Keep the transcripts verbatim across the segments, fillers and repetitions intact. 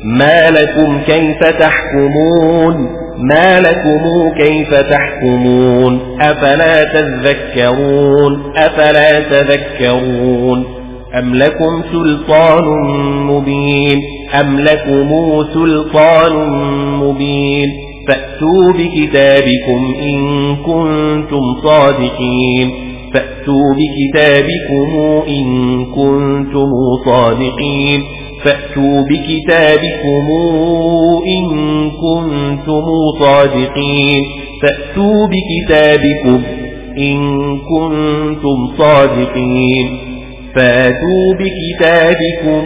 ما لكم كيف تحكمون ما لكم كيف تحكمون أفلا تذكرون أفلا تذكرون أم لكم سلطان مبين أم لكم سلطان مبين فأتوا بكتابكم إن كنتم صادقين فأتوا بكتابكم إن كنتم صادقين فأتوا بكتابكم إن كنتم صادقين فأتوا بكتابكم إن كنتم صادقين فأتوا بكتابكم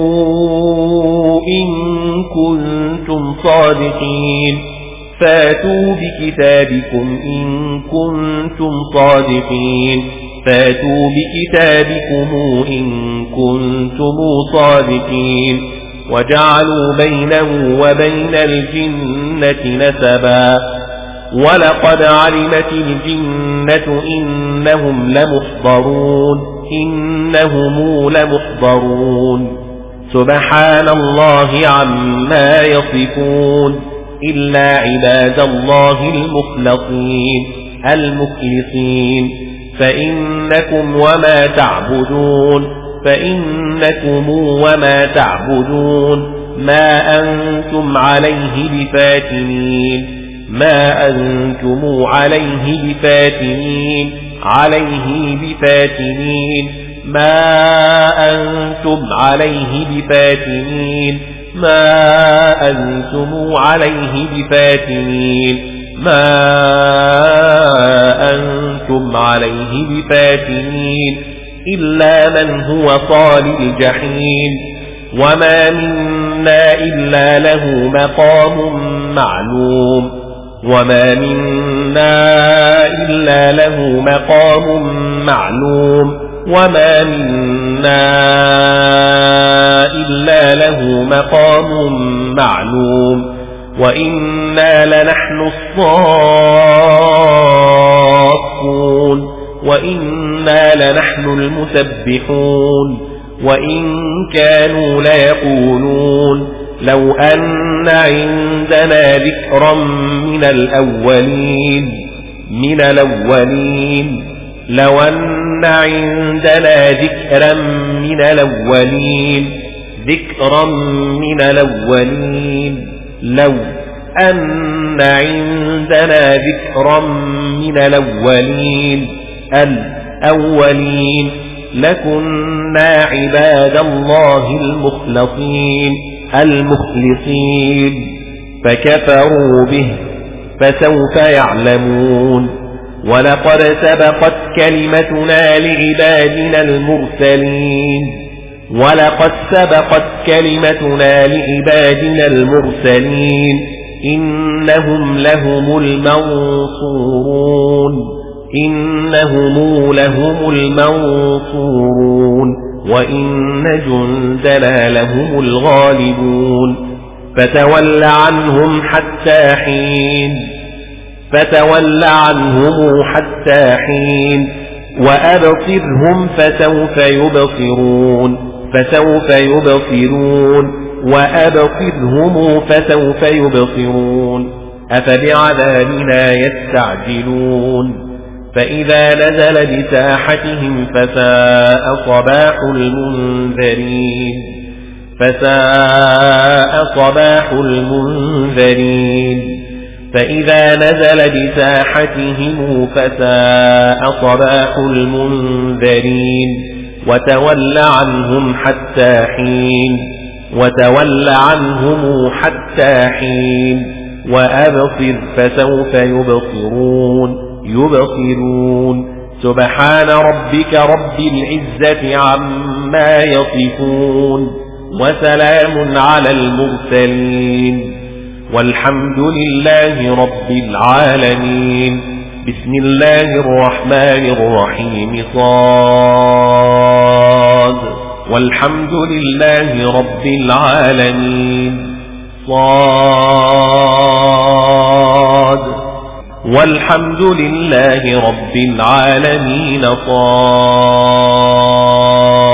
إن كنتم صادقين فأتوا بكتابكم إن كنتم صادقين فأتوا بكتابكم إن كنتم صادقين وجعلوا بينه وبين الجنة نسبا ولقد علمت الجنة إنهم لمحضرون إنهم لمحضرون سبحان الله عما يصفون إلا عباد الله المخلصين المخلصين فإنكم وما تعبدون فإنكم وما تعبدون ما أنتم عليه بفاتنين ما أنتم عليه بفاتنين عليه بفاتنين ما أنتم عليه بفاتنين ما أنتم عليه بفاتنين ما أنتم عليه بفاتنين إلا من هو صال الجحيم وما منا إلا له مقام معلوم وما منا إلا له مقام معلوم وما منا إلا له مقام معلوم وإنا لنحن الصافون وإنا لنحن المسبحون وإن كانوا ليقولون لو أن عندنا ذكرا من الأولين من الأولين لو أن عندنا ذكرا من الأولين ذكرا من الأولين لو أن عندنا ذكرا من الأولين الأولين لكنا عباد الله المخلصين المخلصين فكفروا به فسوف يعلمون ولقد سبقت كلمتنا لعبادنا المرسلين ولقد سبقت كلمتنا لعبادنا المرسلين إنهم لهم المنصورون إنهم لهم المنصورون وإن جندنا لهم الغالبون فتول عنهم حتى حين فتول عنهم حتى حين وأبصرهم فسوف يبصرون فسوف يبصرون وأبصرهم فسوف يبصرون أفبعذابنا يستعجلون فإذا نزل بساحتهم فساء صباح المنذرين فساء صباح المنذرين فإذا نزل بساحتهم فساء صباح المنذرين وتول عنهم حتى حين وتول عنهم حتى حين وأبصر فسوف يبصرون يبصرون سبحان ربك رب العزة عما يصفون وسلام على المرسلين والحمد لله رب العالمين بسم الله الرحمن الرحيم صاد والحمد لله رب العالمين صاد والحمد لله رب العالمين صاد